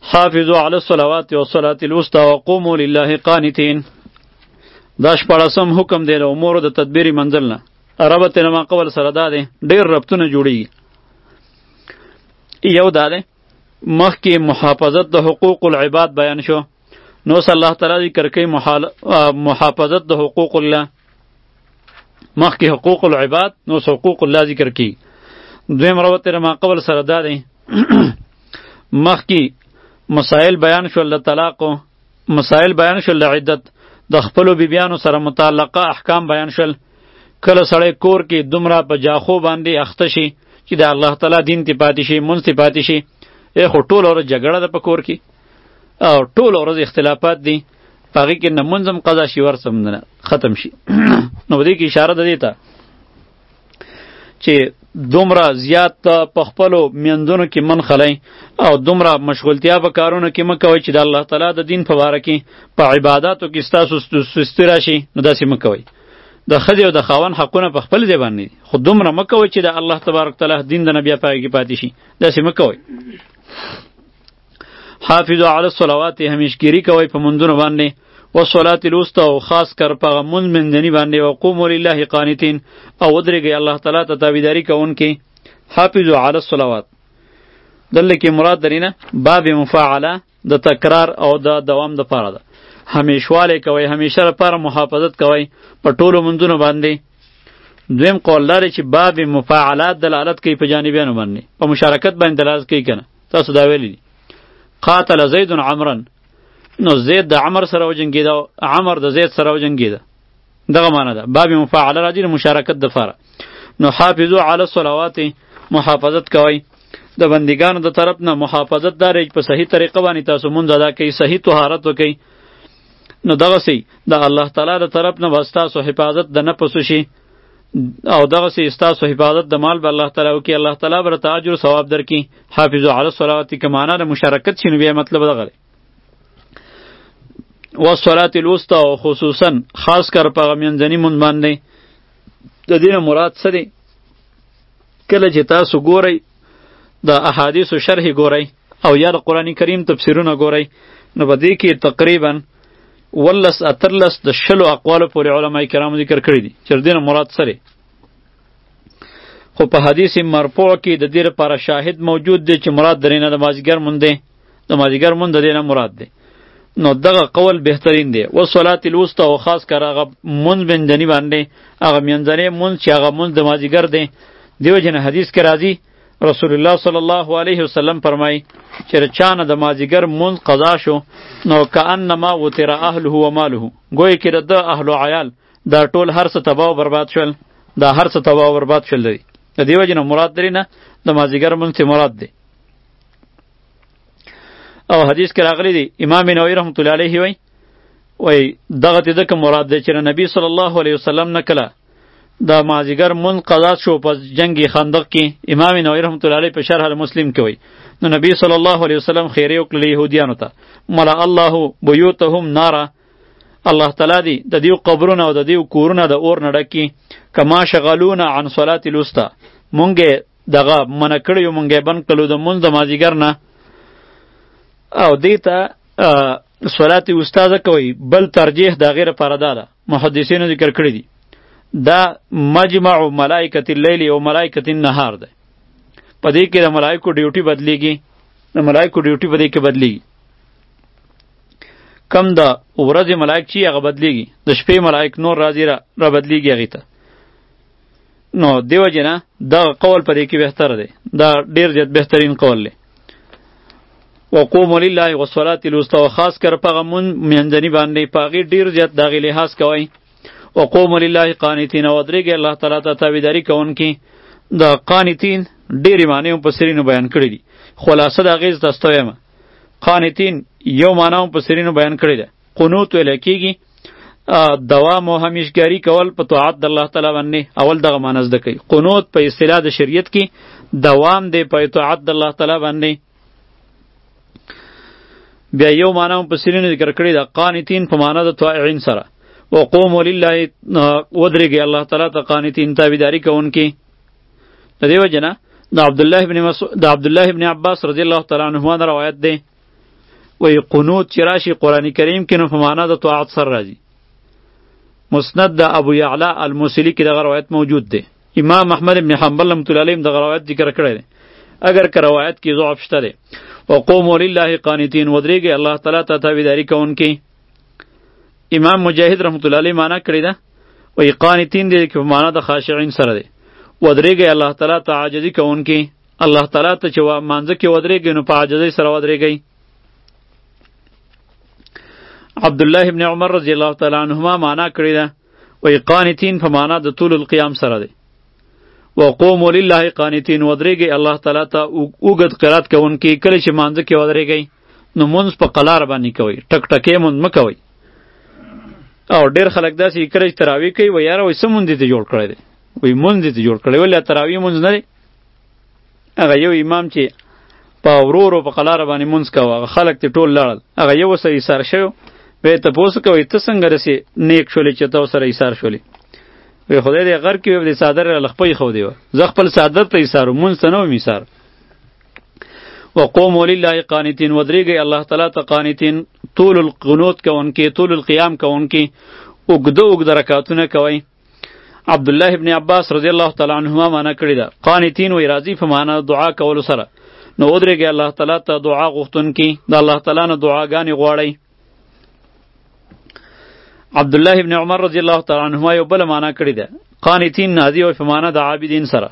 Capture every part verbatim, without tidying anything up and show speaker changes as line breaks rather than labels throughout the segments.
حافظوا علی الصلوات والصلاة الوسطى وقوموا لله قانتین. دا شپاړسم حکم دی د امورو د تدبیر منزل نه. ربط یې ما قبل سره دا دی، ډېر ربطونه جوړیږي. یو دا دی، مخکې محافظت د حقوق العباد بیان شو، نو صلی الله تعالی ذکر کوي محافظت د حقوق الله. مخکې حقوق العباد، نو حقوق الله ذکر کوي. دویم ربط یې ما قبل سره دا دی، مخکې مسائل بیان شول د طلاقو، مسائل بیان شول د عدت، د خپلو بیبیانو سره متعلقه احکام بیان شول. کله سړی کور کې دومره په جاخو باندې اخته شي چې د الله تعالی دین تی پاتې شي، مونځ تی پاتې شي، ای خو ټوله ورځ جګړه ده په کور کې او ټوله ورځ اختلافات دي، په هغې کې نه مونځ هم قضا شي، ورس هم نه ختم شي. نو په دې کې اشاره ده دې ته چې دومره زیات په خپلو میندونو کې من خلی او دومره مشغولتیا په کارونو کې مه کوئ چې د الله تعالی د دین په باره کې په عباداتو کې ستاسو سستی راشي، نو داسې مه کوئ. د ښځې او د خاوند حقونه په خپل ځای باندې دي، خو دومره مه کوئ چې د الله تبارک تعالی دین د نه بیا په هغې کې پاتې شي، داسې مه کوئ. حافظوا علی الصلوات، همیشګیري کوئ په منځونو باندې، والصلاة الوسطى، او خاص کر په مونځ منځني باندې، وقوموا لله قانتین، او ودرېږئ الله تعالی ته تابعداري کوونکي. حافظوا علی الصلوات دلته کې مراد درینه باب مفاعله د تکرار او د دوام د پاره ده. همیشواله کوي، همیشه لپاره محافظت کوي په ټولو منځونو باندې. دویم قول لري چې باب مفاعلات دلالت کوي په جانبینو باندې، په مشارکت باندې دلالت کوي کنه. تاسو دا ویلی دي قاتل زید عمرا، نو زید د عمر سره وجنګیده، عمر د زید سره وجنګیده، دغه معنی ده. باب مفاعله راځي د مشارکت د فاره. نو حافظوا علی الصلوات، محافظت کوئ د بندگانو د طرف نه. محافظت داره په صحیح طریقه باندې تاسو مونځ ادا کوئ، صحیح طهارت وکئ. نو دغسې د الله تعالی د طرف نه به ستاسو حفاظت د نفس وشي، او دغسې ستاسو حفاظت د مال به الله تعالی وکړي، الله تعالی به درته اجر و ثواب درکړي. حافظوا علی الصلوات که معنا د مشارکت شي، نو بیا مطلب دغه دی. والصلاة الوسطى، او خصوصا خاص کر په منځني مونځ باندې. د دې نه مراد څه دی؟ کله چې تاسو ګورئ د احادیثو شرح ګورئ او یا د قرآن کریم تفسیرونه ګورئ، نو په دې کې تقریبا ولس اترلس د شلو اقوالو پورې علما کرامو ذکر کړي دي چې د دې نه مراد څه دی. خو په حدیث مرفوع کې د دې لپاره شاهد موجود دی چې مراد درې نه د مازدیګر مونځ دی، د مازدیګر مونځ د دې نه مراد دی. نو دغه قول بهترین دی. والصلاة الوسطى، او خاص کر هغه مونځ منځني باندې، هغه منځنی مونځ چې هغه مونځ د مازدیګر دی. دیو جن حدیث کې راځي رسول الله صلی الله علیه وسلم فرمایي چې چا نه د مازدیګر مونځ قضا شو، نو کأنما وتر اهله و ماله، گویا کې د اهل و عیال دا ټول هر څه تباه و برباد شول، دا هر څه تباه و برباد شول دی. د دیو جن مراد درې نه د مازدیګر مونځ ته مراد دی. او حدیث کې راغلی دی، امام نووي رحمت الله علیه وای وای دغه ته دغه مراد دی چې نبی صلی الله علیه وسلم نه کله د مازدیګر مونځ قضا شو په جنگ خندق کې. امام نووي رحمت الله علیه په شرح المسلم کې وای نو نبی صلی الله علیه وسلم خیره وکړه یهودیانو ته، ملا الله بیوتهم نارا، الله تعالی دی د دیو قبرونه او د دیو کورونه د اور نه ډکي، کما شغلونا عن صلاه الوسطى، مونږه دغه منع کړیو، مونږه بند کړو د مونځ د مازدیګر نه، او دیتا صلات استاد کوي. بل ترجیح دا غیر پردا ده، محدثینو ذکر کړی دي دا مجمع ملائکه اللیل او ملائکه النهار ده. په دې کې د ملائکو ډیوټي بدلیږي، د ملائکو ډیوټي په دې کې بدلیږي. کم د ورځې ملائک چې هغه بدلیږي، د شپې ملائک نور راځي را, را بدلیږي هغې ته. نو دیو جنا دا قول په دې کې بهتر دی، دا ډیر زیات بهترین قول دی. وقوموا لله والصلاة الوسطى، خاص کر په مون منځني باندې پاغي ډیر زیات داغه لحاظ کوي. وقوموا لله قانتین، او درېږي الله تعالی ته تابعداري کوونکي. د قانتین ډیرې معنی په سرینو بیان کړی دي، خلاصه د غیز تاسو یم. قانتین یو معنی په سرینو بیان کړی ده، قنوت ویل کیږي دوام او همیشګاری کول په طاعت د الله تعالی باندې. اول دغه معنی زده کوي. قنوت په اصطلاح د شریعت کې دوام دی په طاعت د الله تعالی باندې. بیا یو معنی په سرینو ذکر کړی ده، قانتین په معنی د طاعین سره. وقوموا لله، ودرېږي الله تعالی ته قانتین تابعداري کوونکي. د دې وجه نه د عبدالله ابن مسعود د عبدالله ابن عباس رضی الله تعالی عنهما روایت دی وی قنوت چې راشي قرآن کریم کې نو په معنا د طاعت سره راځي. مسند د ابو یعلا الموصلی کې دغه روایت موجود دی. امام احمد ابن حنبل رحمۃ اللہ علیہ دغه روایت ذکر کړی دی، اگر که روایت کې ضعف شته دی. وقوموا لله قانتین، ودرېږئ الله تعالی ته تابعداري کوونکي. امام مجاهد رحمۃ اللہ علیہ معنا کړی ده وی قانتین دی کې په معنا د خاشعين سره دی. ودرېږئ الله تعالی ته عاجزي کوونکي، الله تعالی ته چې مانځه کې ودرېږئ نو په عاجزۍ سره ودرېږئ. عبد الله ابن عمر رضی الله تعالی عنهما معنا کړی ده وی قانتین په معنا د طول القیام سره دی. وقوموا لله قانتین، ودرېږئ الله تعالی ته اوږد قرات کوونکي. کله چې مانځه کې ودرېږئ نو مونځ په قلار باندې کوئ، ټک ټکې مونځ مه کوئ. او ډېر خلک داسې کله چې تراویح کوي وایي یاره وایي څه مونځ دې ته جوړ کړی دی، وایي مونځ دې ته جوړ کړی، ولې تراویح مونځ نه دی. هغه یو امام چې په ورو ورو په قلاره باندې مونځ کوه، هغه خلک ترې ټول لاړل، هغه یو سره ایسار شوی، بیا یې تپوس کوئ ته څنګه داسې نیک شولې چې ته ورسره ایسار شولې؟ وی خدای دې غر کې د څادر له خپې خودی و، زه خپل څادر ته ایسارو، مونځ ته نه وم ایسار. وقوموا لله قانتین، ودرېږئ الله تعالی ته قانتین، طول القنوت کوونکي، طول القیام کوونکي، اوږده اوږده رکعتونه کوئ. عبدالله ابن عباس رضی الله تعالی عنهما معنا کړې ده قانتین وی راځي په معنا دعا کولو سره. نو ودرېږئ الله تعالی ته دعا غوښتونکي، د الله تعالی نه دعاګانې غواړئ. عبدالله ابن عمر رضی الله تعالی عنهما یو بل معنا کړی ده قانتین نازی او په معنا د عابدین سره.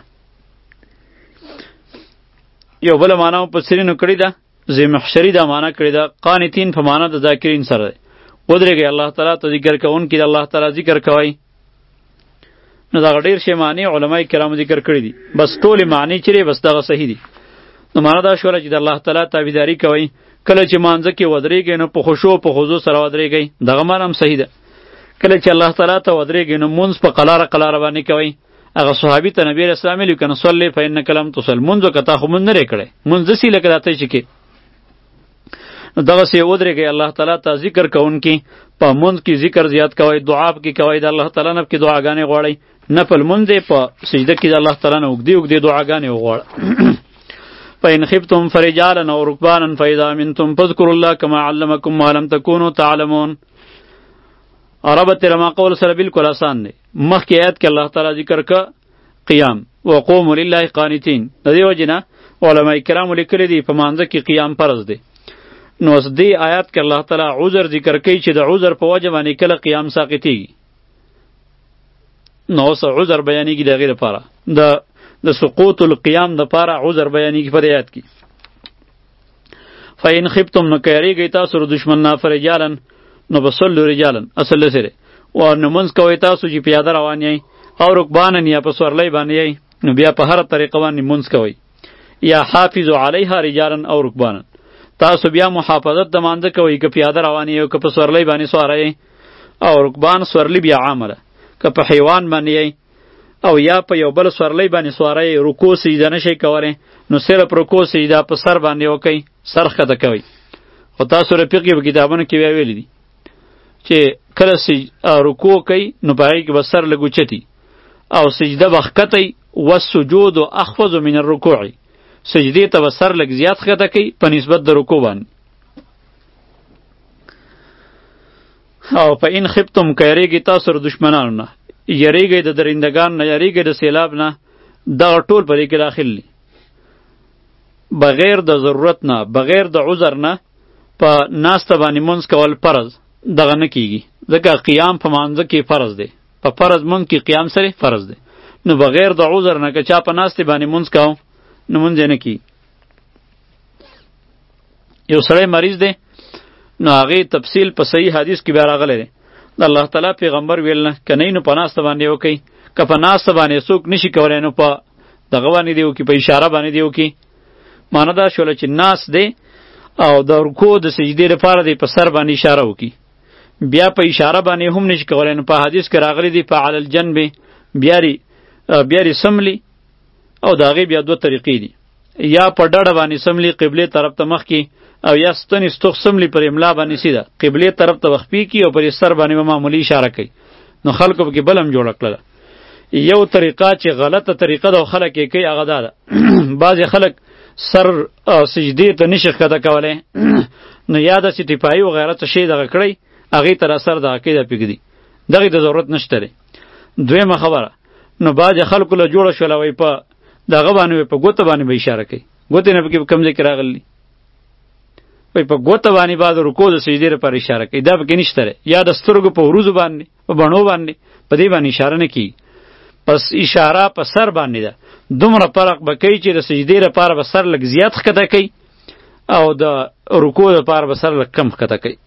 یو بل معنا په سرینو کړی ده زمحشری دا معنا کړی ده قانتین په معنا د ذاکرین سره. ودرېږئ الله تعالی ته ذکر کوونکي، د الله تعالی ذکر کوئ. نو دا ډېر شی معنی علماء کرامو ذکر کړی دي، بس ټولې معنی چې بس دغه صحیح دي. نو معنا دا شوله چې د الله تعالی تابعداري کوئ. کله چې مانځه کې ودرېږئ نو په خشوع په خضوع سره ودرېږئ، دغه معنا هم صحیح ده. کله چې الله تعالی ته ودرېږئ نو مونځ په قلاره قلاره باندې کوئ. هغه صحابي ته نبی رسول الله ویلي کنه صلی فإنک لم تصل، مونځ وکړه تا خو مونځ نه دی کړی، مونځ داسې لکه دا ته چې کې. نو دغسې ودرېږئ الله تعالی ته ذکر کوونکي، په مونځ کې ذکر زیات کوئ، دعا کې کوئ، د الله تعالی نه کې دعاګانې غواړئ. نفل مونځ دی په سجده کې د الله تعالی نه اوږدې اوږدې دعاګانې وغواړه. فإن خفتم فرجالا أو ركبانا فإذا أمنتم فاذكروا الله كما علمكم ما لم تكونوا تعلمون. عربت رما قول سره بالکل آسان دی. مخکې آیات کې الله تعالی ذکر کا قیام، وقوموا لله قانتین. د دې وجې نه علماء کرامو لیکلي دي په مانځه کې قیام فرض دی. نو اوس دې آیات کې الله تعالی عذر ذکر کوي چې د عذر په وجه باندې کله قیام ساقطېږي. نو اوس عذر بیانېږي د هغې لپاره، د د سقوط القیام دپاره عذر بیانېږي په دې آیات کې. فإن خفتم نو که یریږئ تاسو د دشمن نه فرجالا نو بصلو رجالا اصل سره و نو منځ کوئ تاسو چې پیاده روان یئ، او رکبانا یا په سورلۍ باندې یئ، نو بیا په هره طریقه باندې منځ کوئ. یا حافظوا علیها رجالا او رکبانا، تاسو بیا محافظت د مانځه کوئ که پیاده روان یئ او که په سورلۍ باندې سواره یئ. او رکبان سورلي بیا عامه ده، که په حیوان باندې یئ او یا په یو بل سورلۍ باندې سواره یئ، رکوع سجده نشئ کولی نو صرف رکوع سجده په سر باندې وکئ، سر ښکته کوئ. خو تاسو رفقې په کتابونو کې بیا ویلي دي چې کله رکوع کوي نو په هغې کې به سر لږ اوچتي او سجده به ښکتی، والسجود اخفض من الرکوع، سجدې ته به سر لږ زیات ښکته کوي په نسبت د رکوع باندې. او په ان خفتم که یریږئ تاسو د دشمنانو نه، یریږئ د درندګان نه، یریږئ د سیلاب نه، دغه ټول په دې کې داخل دي. بغیر د ضرورت نه، بغیر د عذر نه په ناسته باندې منځ کول فرض دغه نه کیږي، ځکه قیام په مانځه کې فرض دی، په فرض منځ کې قیام سره فرض دی. نو بغیر د عذر نه که چا په ناستې باندې منځ کوو نو منځ یې نه کیږي. یو سړی مریض دی نو هغې تفصیل په صحیح حدیث کې بیا راغلی دی، د الله تعالی پیغمبر ویل نه که نه نو په ناسته باندې وکئ، که په ناسته باندې څوک نشي کولی نو په دغه باندې دی وکړي، په اشاره باندې دی وکړي. معنی دا شوله چې ناس دی او د رکوع د سجدې لپاره دی په سر باندې اشاره وکړي، بیا په اشاره باندې هم نشي کولی نو په حدیث کې راغلی دی په علی الجنب بیاري بیاري سملی، او د هغې بیا دوه طریقې دي، یا په ډډه باندې سملی قبلې طرف ته مخ کې، او یا ستنې ستوخ سملی پر املا باندې سیده قبلې طرف ته مخ کی او پر سر باندې به معمولي اشاره کوي. نو خلکو پکې بل هم جوړه کړله. یو طریقه چې غلطه طریقه ده او خلک یې کوي هغه دا ده بعضې خلک سر سجدې ته نشي ښکته کولی، نو یا داسې ټیپایي وغیره څه شی دغه کړی هغې ته اثر دغه کوي دا پرېږدي دغې ته ضرورت نشته دی. دویمه خبره نو بعضې خلکو له جوړه شوله وایي په دغه باندې وایي په ګوته باندې به اشاره کوي ګوتې نه پکې په کوم ځای کې راغلي وایي په ګوته باندې بعد رکوع د سجدې لپاره اشاره کوي دا پکې نشته دی. یا د سترګو په وروځو باندې په بڼو باندې په دې باندې اشاره نه کیږي. پس اشاره په سر باندې ده. دومره فرق به کوي چې د سجدې لپاره به سر لږ زیات ښکته کوي او د رکوع لپاره به سر لږ کم ښکته کوي.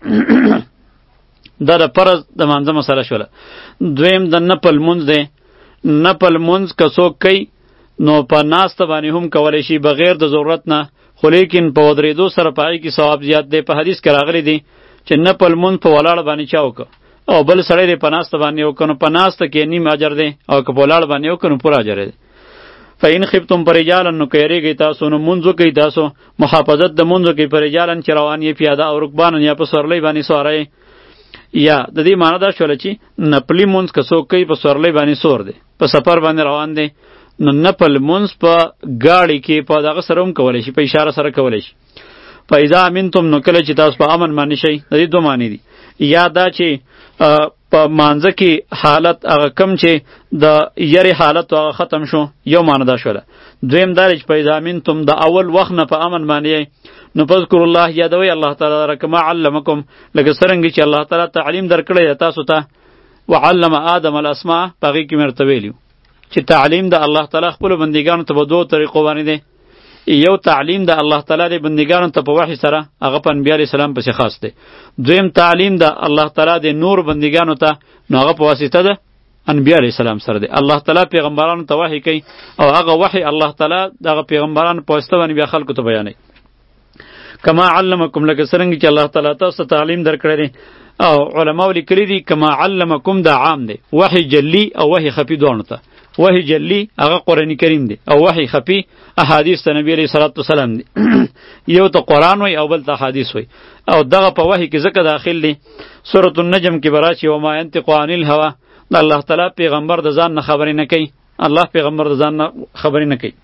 دا د فرض د مانځه مسله شوله. دویم د نفل مونځ دی. نفل مونځ که څوک کوي نو په ناسته باندې هم کولی شي بغیر د ضرورت نه، خو لیکن په ودرېدو سره په هغې کې ثواب زیات دی. په حدیث کې راغلی دی چې نفل مونځ په ولاړ باندې چا وکړه او بل سړی دی په ناسته باندې وکړه نو په ناسته کې نیم اجر دی او که په ولاړ باندې وکړه نو پوره اجر دی. فإن خفتم فرجالا نو که یریږئ تاسو نو مونځ وکئ تاسو محافظت د مونځ وکئ فرجالا چې روان یې پیاده او رکبانا یا په سورلۍ باندې سواری. یا د دې معنی دا شوله چې نفلي مونځ که څوک کوي په سورلۍ باندې سور دی په سفر باندې روان دی نو نفل مونځ په ګاډي کې په دغه سره هم کولی شي په اشاره سره کولی شي. فاذا امنتم نو کله چې تاسو په امن باندې شئ د دې دوه معنی دي. یا دا چې په مانځه کې حالت هغه کم چې د یری حالت هغه ختم شو یو معنی دا شوله. دویم دا چې فاذا امنتم د اول وخت نه په امن باندې نو فذکروا الله یادوي الله تعالی لره کما علمکم لکه څرنګه چې الله تعالی تعلیم درکړی تاسو ته وعلم آدم الاسماء په هغې کې مې ورته ویلي چې تعلیم د الله تعالی خپلو بندګانو ته په دوو طریقو باندې دی. یو تعلیم د الله تعالی د بندګانو ته په وحی سره هغه په انبیا علیه السلام پسې خاص دی. دویم تعلیم د الله تعالی د نور بندګانو ته نو هغه په واسطه ده انبیا علیه السلام سره دی. الله تعالی پیغمبرانو ته وحی کوي او هغه وحی الله تعالی دغه پیغمبرانو په واسطه باندې بیا خلکو ته بیانوي. کما علمکم لکه څرنګه چې الله تعالی تاسو ته تعلیم درکړی دی. او علماو لیکلي دي کما علمکم دا عام دی وحی جلی او وحی خفي دواړو ته. وحی جلی هغه قرآن کریم دی او وحی خفي احادیث ته نبی علیه صلوات وسلام دی. یو ته قرآن وی او بل ته احادیث وی او دغه په وحی کې ځکه داخل دی. سورة النجم کې به راشي وما ینطق عن الهوی الله تعالی پیغمبر د ځان نه خبرې نه کوي. الله پیغمبر د ځان نه خبرې نه کوي.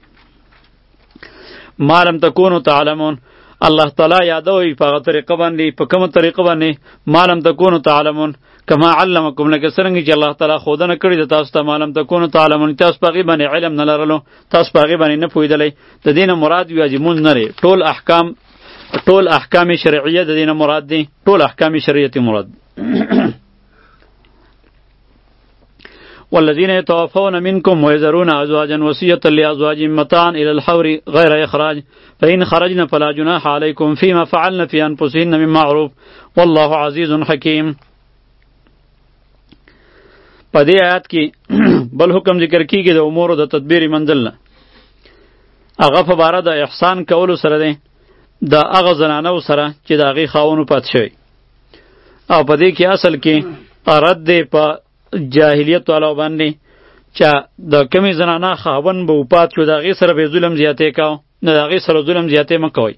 ما لم تکونوا تعلمون الله تعالی یادوي په هغه طریقه باندې په کومه طریقه باندې ما لم تکونوا تعلمون کما علمکم لکه څرنګه چې الله تعالی ښودنه کړې ده تاسو ته ما لم تکونوا تعلمون تاسو په هغې باندې علم نه لرلو تاسو په هغې باندې نه پوهېدلی. د دې نه مراد واجب مونځ نه دی ټول احکام ټول احکام شرعیه د دې نه مراد دي ټول احکام شرعیتي مراد. والذین یتوفون منکم ویذرون ازواجا وصیة لازواجهم متاعا الی الحول غیر اخراج فإن خرجن فلا جناح علیکم فیما فعلن فی انفسهن من معروف والله عزیز حکیم. په دې آیات کې بل حکم ذکر کیږي د امور د تدبیر منزل نه. هغه په باره د احسان کولو سره دی د هغه زنانو سره چې د هغې خاوند وفات شوی او په دې کې اصل کې رد دی په جاهلیت والا باندې چې د کمی زنانه خاوند به وفات شو د هغې سره به ظلم زیاتی کو نه د هغې سره ظلم زیاتی مه کوئ.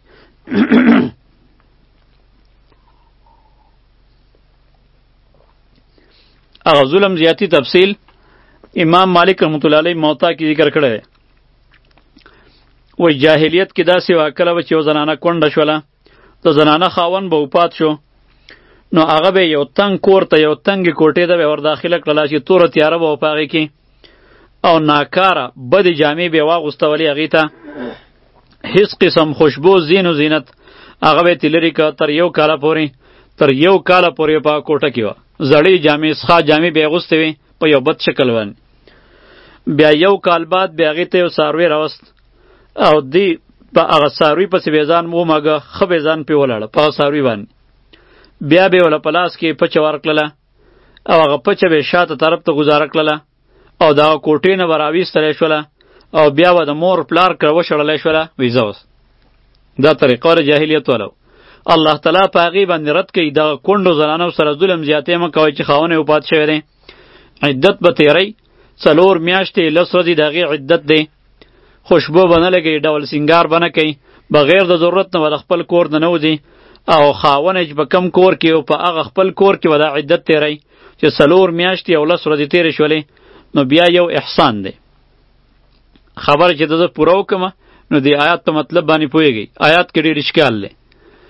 هغه ظلم زیاتی تفصیل امام مالک رحمت الله علیه موطا کې ذکر کړی دی. وایي جاهلیت کې داسې وه کله به چې یو زنانه کونډه شوله د زنانه خاوند به وفات شو نو هغه به یو تنګ کور ته یو تنګې کوټې ته به ور داخله کړله چې توره تیاره به وه په هغې کې او ناکاره بدې جامې به یې واغوستولې هغې ته هیڅ قسم خوشبو زین و زینت هغه به یې ترې لرې کړه تر یو کاله پورې تر یو کاله پورې په کوټه کې وه زړې جامې څښا جامې به یې اغوستې وې په یو بد شکل باندې. بیا یو کال بعد بیا هغې ته یو څاروی راوست او دی په هغه څاروي پسې به یې ځان وماږه ښه به یې ځان پرې ولاړه په هغه څاروي باندې. بیا به یې وله په لاس کې پچه ورکړله او هغه پچه به یې شاته طرف ته ګزاره کړله او د هغه کوټې نه به راویستلی شوله او بیا به د مور پلار کره وشړلی شوله ویزه اوس. دا طریقه د جاهلیت والا الله تعالی په هغې باندې رد کوي دغه کونډو زنانو سره ظلم زیاتې مه کوئ چې خاوند یې وفات شوی دی. عدت به تیری څلور میاشتې لس ورځې د هغې عدت دی. خوشبو به نه لګوي ډول سینګار به نه کوي بغیر د ضرورت نه به د خپل کور نه نه وځي او خاوند چې په کم کور کې او په هغه خپل کور کې به دا عدت تیری چې څلور میاشتې او لس ورځې تېرې شولې نو بیا یو احسان دی. خبره چې د زه پوره وکړمه نو د آیات په مطلب باندې پوهېږئ. آیات کې ډېر اشکال دی.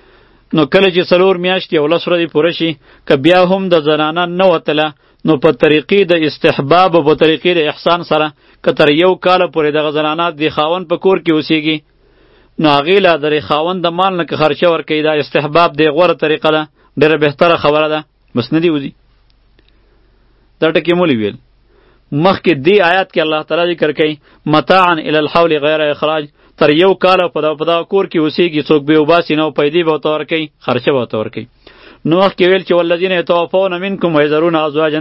نو کله چې څلور میاشتې او لس ورځې پوره شي که بیا هم د زنانه نه وتله نو په طریقې د استحباب او په طریقې د احسان سره که تر یو کاله پورې دغه زنانه د خاوند په کور کې اوسیږي نو هغې له د خاوند د مال نه که خرچه ورکوي دا استحباب دی غوره طریقه ده ډېره بهتره خبره ده بس نه دي وځي دا ټکي مولي ویل مخکې دې آیات کې الله تعالی ذکر کوي متاعا الی الحول غیر اخراج تر یو کاله په دغه په دغه کور کې اوسیږي څوک به وباسي نه پیدې به ورته ورکوي خرچه به ورته ورکوي نو مخکې ویل چې والذین یتوفون منکم ویذرون ازواجا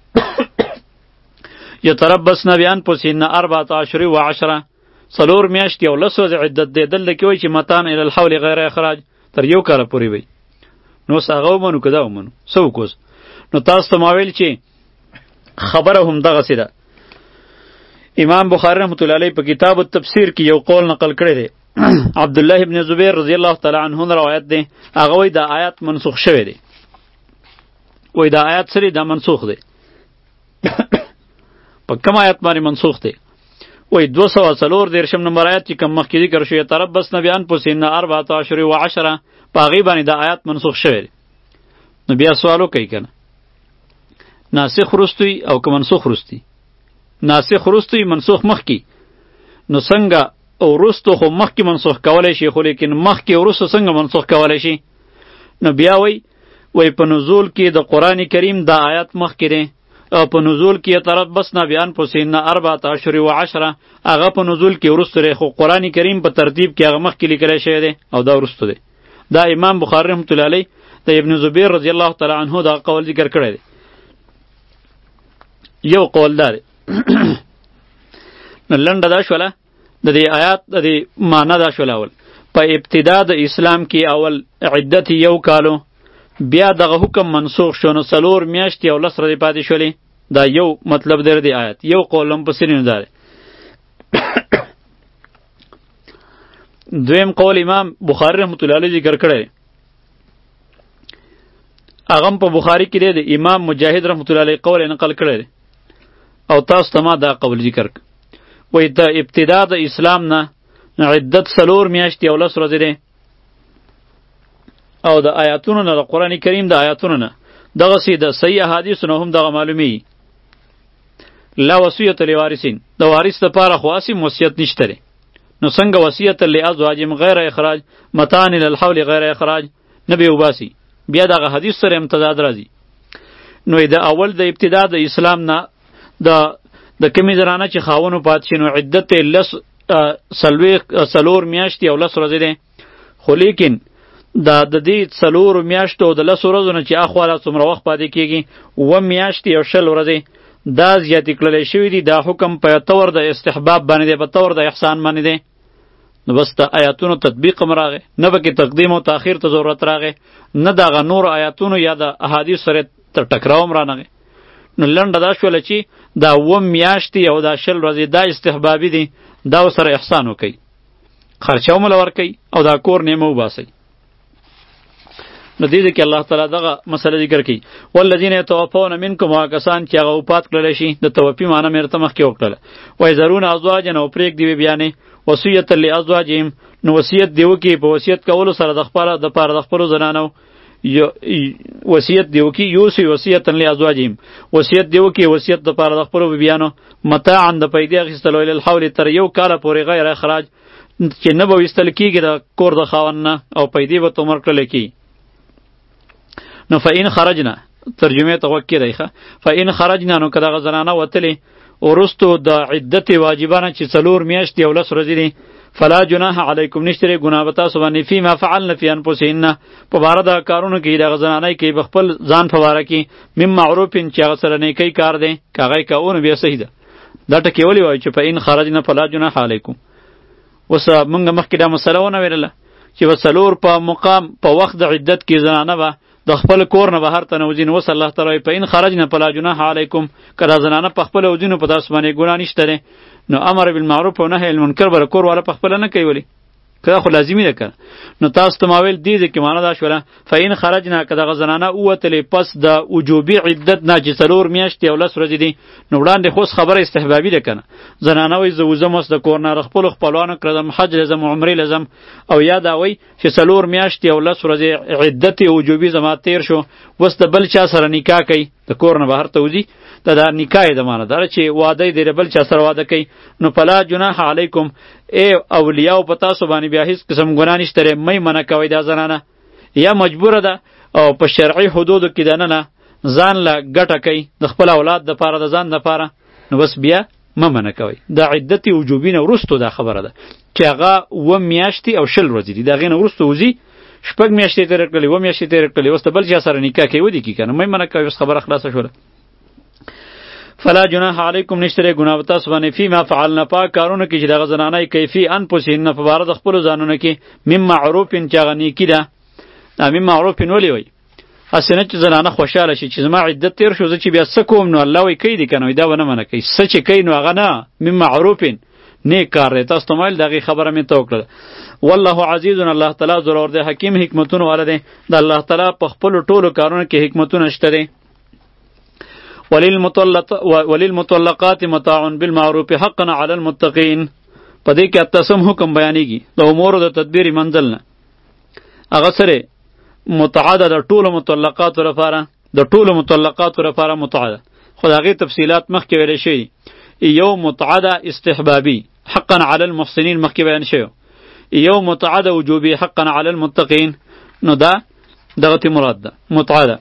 یتربصن بانفسهن اربعة اشهر وعشرة څلور میاشتې او لس ورځې عدت دی دلته کې وایي چې متاعا الی الحول غیر اخراج تر یو کاله پورې وي نو اوس هغه ومنو که دا ومنو څه وکړو نو تاسو ته ما ویل چې خبره هم دغسې ده امام بخاری رحمت الله علیه په کتاب التفسیر کې یو قول نقل کړی دی عبدالله ابن زبیر رضی الله تعالی عنه روایت دی هغه وایي دا آیات منسوخ شوی دی وایي دا آیات سری دا منسوخ دی په کوم آیات باندې منسوخ دی وایي دوه سوه څلور دېرشم نمبر آیات چې کوم مخکې ذکر شو یتربصن بانفسهن اربعة اشهر وعشرة په هغې باندې دا آیات منسوخ شوی دی نو بیا سوال وکړئ که نه ناسخ رستوي او که منسوخ رستوي ناسخ رستوي منسوخ مخکې نو څنګه او رستو خو مخکې منسوخ کولی شي خو لیکن مخکې ورستو څنګه منسوخ کولی شي نو بیا وی وی په نزول کې د قرآن کریم دا آیات مخکې دی او په نزول کې یتربصن بانفسهن اربعة اشهر وعشرة هغه په نزول کې ورستو دی خو قرآن کریم په ترتیب کې هغه مخکې لیکلی شوی دی او دا ورستو دی دا امام بخاری رحمت الله علیه د ابن زبیر رضی الله تعالی عنه دا قول ذکر کړی دی یو قول دار نو لنډه دا شوله د دې آیات د دې معنا دا شوله اول په ابتدا د اسلام کې اول عدت یو کالو بیا دغه حکم منسوخ شو نو څلور میاشتې او لس ورځې پاتې شولې دا یو مطلب دی د آیات یو قول هم پسې نه دی دویم قول امام بخاری رحمت الله علیه ذکر کړی هغه په بخاری کې دی د امام مجاهد رحمت الله علیه قول نقل کړی دی او تاسو ته ما دا قول ذکر وایي د ابتدا د اسلام نه عدت څلور میاشتې او لس ورځې دی او د آیاتونو نه د قرآن کریم د آیاتونو نه دغسې د صحیح احادیثو نه هم دغه معلومیږي لا وصیت لوارثین د وارث دپاره خو هسې وصیت نشته دی نو څنګه وصیت لازواجهم غیر اخراج متاعا الی الحول غیر اخراج نه به وباسي بیا دغه حدیث سره هم تضاد راځي نو د اول د ابتدا د اسلام نه د د کمی زنانه چې خاونو پاتې شي نو عدت لس څلور میاشتې او لس ورځې دی خو لیکن دا د دې څلورو میاشتو د لسو ورځو نه چې اخواله څومره وخت پاتې کېږي اووه میاشتې او شل ورځې دا زیاتې کړلی شوي دي دا حکم په طور د استحباب باندې دی په طور د احسان باندې دی نو بس د آیاتونو تطبیق هم راغی نه پکې تقدیم او تاخیر ته ضرورت راغی نه دغه نور آیاتونو یا د احادیث سره تر ټکراو هم رانغی نو لنډه دا شوله چې دا اووه میاشتې او دا شل ورځې دا استحبابي دي دا ورسره احسان وکئ خرچه هم له ورکئ او دا کور نیمه وباسئ نو دې کې الله تعالی دغه مسله ذکر کوي والذین یتوفون منکم هغه کسان چې هغه وفات کړلی شي د توفی معنی مې درته مخکې وکړله ویذرون ازواجا او پرېږدي وي بیانې وصیت لازواجهم نو وصیت دی وکړي په وصیت کولو سره د خپله دپاره د خپلو زنانو وصیت دی وکړي یوصي وصیتا لازواجهم وصیت دی وکړي وصیت دپاره د خپلو بیبیانو متاعا د پیدې اخیستلو الی الحول تر یو کاله پورې غیر اخراج چې نه به ویستل کېږي د کور د خاوند نه او پیدې به تومر کړلی کېږي نو فإن خرجنا ترجمه ته وکړئ دی ښه فإن خرجنا نو که دغه زنانه وتلې وروستو د عدت واجبانه چې څلور میاشتې او لس ورځې دي فلا جناح علیکم نشته دی ګناه به تاسو باندې فیما فعلن فی انفسهن په باره د کارونو کې دغه زنانۍ کوي په خپل ځان په باره کې من معروف چې هغه سره نیکۍ کار دی که هغه یې کوو نو بیا صحیح ده دا ټکې ولې وایو چې فإن خرجنا فلا جناح علیکم اوس موږ مخکې دا مسله ونه ویلله چې به څلور په مقام په وخت د عدت کې زنانه به د خپل کور نه بهر ته نوځي نو اوس الله تعالی په ان خرجنا فلا جناح علیکم که دا زنانه په خپله وځي په تاسو باندې ګناه نشته دی نو امر بالمعروف او نهی عن المنکر به کور والا په خپله نه کوي ولې که خو لازمي ده کنه. نو تاسو ته ماویل دې دې کې معنا دا شوله فإن خرجنا که دغه زنانه ووتلې پس د وجوبي عدت نه چې څلور میاشتې او لس ورځې دي نو وړاندې خو خبره استحبابي ده کنه. زنانه وایي زه وځم اوس د کور نه خپلو خپلوانو کره ځم حج لزم عمرې لزم او یا دا وایي چې څلور میاشتې او لس ورځې عدت وجوبي زما تیر شو اوس د بل چا سره نکاح کوي د کور نه بهر ته وځي دا د نکاح د معنی دا چې واده یې د بل چا سره واده کوي نو فلا جناح علیکم ای اولیاء په تاسو باندې بیا هیڅ قسم ګناه نشته مې منع کوئ دا زنانه یا مجبوره ده او په شرعي حدودو کې دننه ځان له ګټه کوي د خپل اولاد دپاره د ځان دپاره نو بس بیا مه منع کوئ. دا عدت وجوبي نه وروستو دا خبره ده چې هغه اووه میاشتې او شل ورځې دي د هغې نه وروستو وځي شپږ میاشتې تېرې کړلې اووه میاشتې تېرې کړلې اوس د بل چا سره نکاح کوي ودې کي که نه مه منع کوئ بس خبره خلاصه شوله. فلا جناح علیکم نشتره گناه و تاسو باندې فی ما فعلنا پاک کارونه کې چې دغه زنانه کیفی انفسهن په باره د خپلو ځانونو کې مم معروف چې هغه نیکي ده. دا مم معروف ولې وایي هسې نه چې زنانه خوشحاله شي چې زما عدت تیر شو زه چې بیا څه کوم نو الله وایي کوي دې که نه دا به نه منع کوي څه چې کوي نو هغه نه مم معروف نیک کار دی. تاسو ته مایل د هغې خبره مې ته وکړله. والله عزیز الله تعالی زورور دی حکیم حکمتونه والا دی د الله تعالی په خپلو ټولو کارونو کې حکمتونه شته دی. وللمطلقات متاع بالمعروف حقا علی المتقین په دې کې اتسم حکم بیانېږي د امور د تدبیر منزل نه هغه سره متعده د ټولو مطلقاتو لپاره د ټولو مطلقاتو لپاره متعده خو د هغې تفصیلات مخکې ویلی شوي یو متعده استحبابي حقا علی المحسنین مخکې بیان شوی یو متعده وجوبي حقا علی المتقین نو دا دغه مراد ده متعده.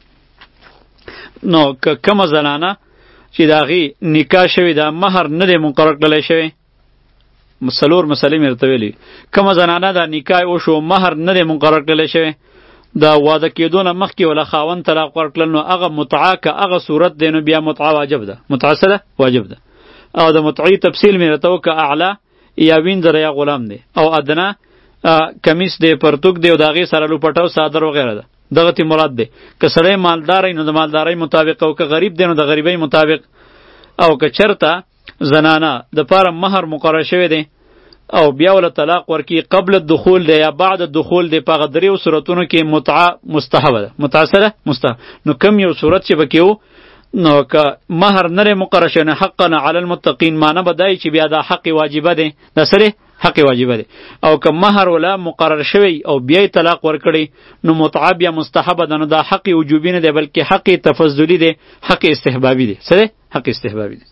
نو که کومه زنانه چې د هغې نکاح شوي دا مهر نه دی مقرر کړلی شوی څلور مسلې مې درته ویلي کومه زنانه دا نکاح وشو مهر نه دی مقرر کړلی شوی د واده کېدو نه مخکې وله خاوند طلاق ورکړل نو هغه متعه که هغه صورت دی نو بیا متعه واجب ده متعه څه ده واجب ده او د متعې تفصیل مې درته وکړه اعلی یا وینځره یا غلام دی او ادنه کمیس دی پرتوک دی او د هغې سره لوپټه او صادر وغیره ده دغه تی مراد دی که سړی مالدار نو د مالدارۍ مطابق او که غریب دی نو د غریبۍ مطابق او که چرته زنانه د پاره مهر مقرر شوی دی او بیا ول طلاق ورکی قبل الدخول دی یا بعد الدخول دی په غدریو صورتونو کې متعه مستحبه ده متعه سره مستحب نو کم یو صورت چې بکیو نو که مهر نه مقرر شنه حقا علی المتقین معنی بدای چې بیا دا حق واجبه دی د سره حق واجبه دی او که مهر ولا مقرر شوی او بیا طلاق ورکړي نو متعه بیا مستحبه ده نو دا حق وجوبی نه دی بلکې حق تفضلی دی حق استحبابی دی سره حق استحبابی دی.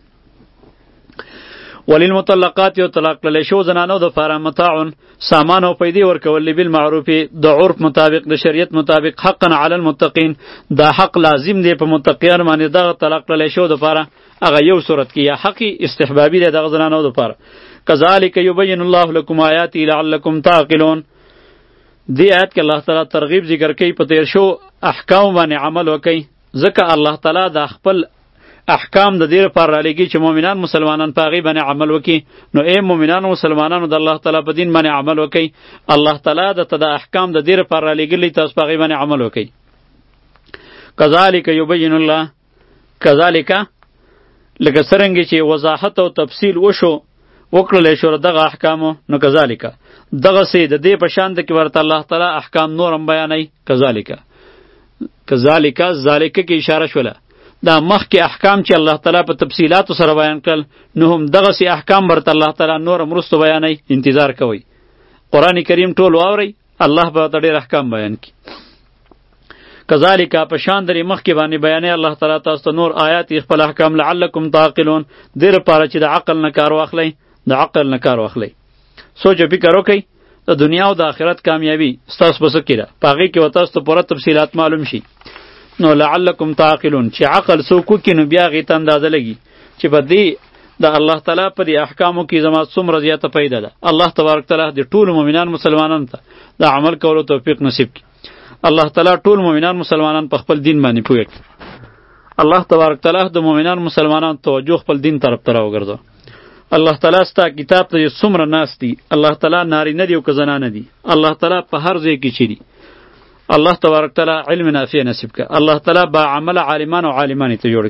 وللمطلقات یو طلاق للی شو زنانو د پاره متاع سامان او پیدې ورکول بالمعروف د عرف مطابق د شریعت مطابق حقا علی المتقین دا حق لازم دی په متقیان باندې دا طلاق للی شو د پاره هغه یو صورت کې یا حق استحبابی دی د زنانو د پاره. کذالک یبین الله لكم آیاتی لعلکم تعقلون دی آیت کې الله تعالی ترغیب ذکر کوي په تیر شو احکام باندې عمل وکړي ځکه الله تعالی د خپل احکام د دې لپاره رالیږي چې مؤمنان مسلمانان په هغې باندې عمل وکړي نو ای مؤمنانو مسلمانانو د الله تعالی په دین باندې عمل وکړي الله تعالی درته د احکام د دې لپاره رالیږلي تاسو په هغې باندې عمل وکړئ. کذالک یبین الله کذالک لکه څرنګې چې وضاحت او تفصیل وشو وکړلی شو دغه احکامو نو کذالک دغسې د دې په شان ده کې ورته الله تعالی احکام نور هم بیانوي کذالک کذالک ذالکه کې اشاره شوله دا مخکې احکام چې الله تعالی په تفصیلاتو سره بیان کړل نو هم دغسې احکام ورته الله تعالی نور هم وروسته بیانوي انتظار کوئ قرآن کریم ټول واورئ الله به ورته ډېر احکام بیان کړي. کذالک په شان درې مخکې باندې بیانوي الله تعالی تاسو ته نور آیات خپل احکام لعلکم تعقلون دې لپاره چې د عقل نه کار واخلئ د عقل نه کار واخلئ سوچ او فکر وکئ د دنیا او د آخرت کامیابی ستاسو په څه کې ده په هغې کې به تاسو ته پوره تفصیلات معلوم شي نو لعلکم تعقلون چې عقل څوک وکړي نو بیا هغې ته اندازه لګي چې په دې د الله تعالی په دې احکامو کې زما څومره زیاته فایده ده. الله تبارک تعالی د ټولو مؤمنان مسلمانانو ته د عمل کولو توفیق نصیب کړي. الله تعالی ټول مؤمنان مسلمانان په خپل دین باندې پوه کړي. الله تبارک تعالی د مؤمنان مسلمانانو توجه خپل دین طرف ته راوګرځوه. الله تعالی ستا کتاب ته څومره ناست دي الله تعالی نارینه دي او که زنانه دي الله تعالی په هر ځای کې چې دي الله تبارک تعالی علم نافع نصیب کړه. الله تعالی با عمل عالمان او عالمانې ته جوړ کړي.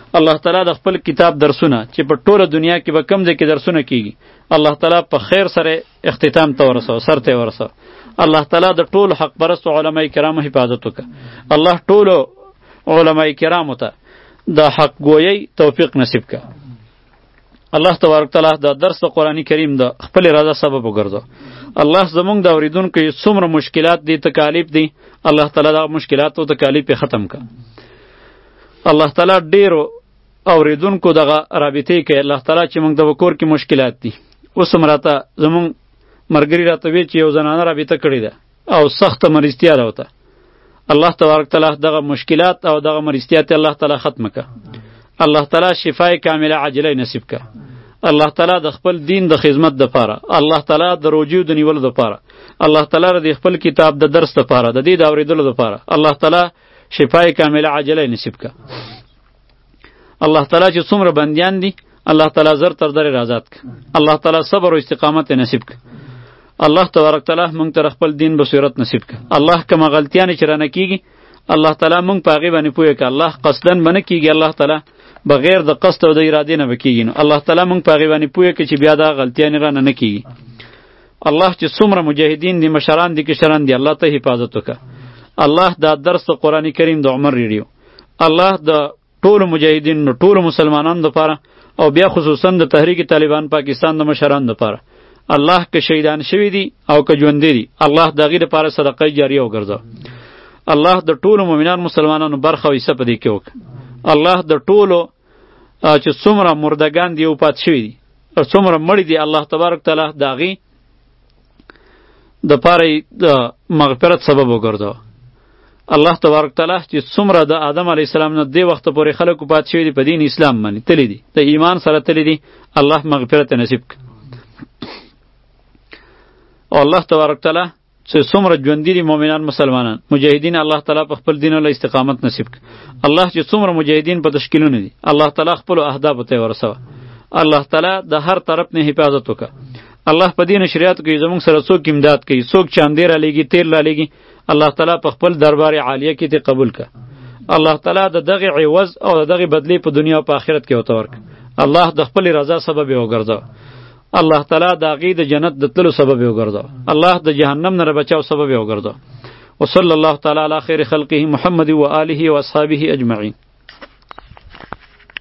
الله تعالی د خپل کتاب درسونه چې په ټوله دنیا کې به کم ځای کې درسونه کیږي الله تعالی په خیر سره اختتام ته ورسو سر ته ورسو الله تعالی د ټولو حق پرستو علما کرامو حفاظت وکړه الله ټولو علما کرامو ته د حق گویی توفیق نصیب کړه الله تبارک تعالی د درس د قرآنی کریم د خپل رضا سبب وګرځو الله زمونږ د اوریدونکو څومره مشکلات دي تکالیف دي الله تعالی د مشکلات او تکالیف ختم کړه الله تعالی ډیرو اوریدونکو دغه رابطې کې الله تعالی چې موږ د وکور کې مشکلات دي اوس مراته زمون مرګری راته وی چې یو زنانه رابطه کړې ده او سخت مریضتیا ده وته الله تبارک تعالی دغه مشکلات او دغه مریضتیا الله تعالی ختم کړه الله تعالی شفای کامله عاجله نصیب کړه الله تعالی د خپل دین د خدمت د پاره الله تعالی د روجو د نیولو د پاره الله تعالی د خپل کتاب د درس د پاره د دې د اوریدلو د پاره الله تعالی شفای کامله عاجله نصیب کړه الله تعالی چې څومره بندیان دي الله تعالی زر تر در آزاد ک الله تعالی صبر او استقامت نصیب ک الله تبارک تعالی مونږ ته خپل دین بصیرت نصیب ک الله کما غلطیان چې رانه کیږي الله تعالی مونږ پاغي باندې پوهه ک الله قصدن باندې کیږي الله تعالی بغیر د قصد او د اراده نه بکیږي نو الله تعالی مونږ پاغي باندې پوهه ک چې بیا دا غلطیان رانه نه کیږي الله چې څومره مجاهدین دي مشران دي کشران دي الله ته حفاظت وک الله دا درس قرآن کریم د عمر ریډیو الله د ټول مجاهدین نو ټول مسلمانانو لپاره او بیا خصوصا د تحریک طالبان پاکستان د مشرانو لپاره الله که شهیدان شوی دي او که ژوند دي الله دغه لپاره صدقه جاریه وګرځاو الله د ټول مؤمنان مسلمانانو برخه ویسه پدې کې وک الله د ټولو چې څومره مردگان دی او پات شوی دي او څومره مړی دي الله تبارک تعالی داغي د پاره د مغفرت سبب وګرځاو الله تبارک تعالی چې څومره د آدم علی السلام نه دی وخت پورې خلکو پات شوی دي په دین اسلام باندې تللی دي د ایمان سره تللی دي الله مغفرت نصیب ک او الله تبارک تعالی چې څومره ژوندي دي مؤمنان مسلمانان مجاهدین الله تعالی په خپل دین له استقامت نصیب ک الله چې څومره مجاهدین په تشکیلونه دي الله تعالی خپل اهداف ته ورسوه الله تعالی د هر طرف نه حفاظت وکړه الله په دین شریعت کې زموږ سره څوک امداد کوي څوک چاندې را لګي تیر را لګي الله تعالی په خپل دربار عالیه کې ته قبول ک الله تعالی د دغه عوض او د دغه بدلی په دنیا او په آخرت کې وته ورک الله د خپل رضا سبب وګرځاو الله تعالی د هغې د جنت د تلو سبب وګرځاو الله د جهنم نه بچاو سبب وګرځاو وصلی الله تعالی علی خیر خلقه محمد و آله و اصحابه اجمعین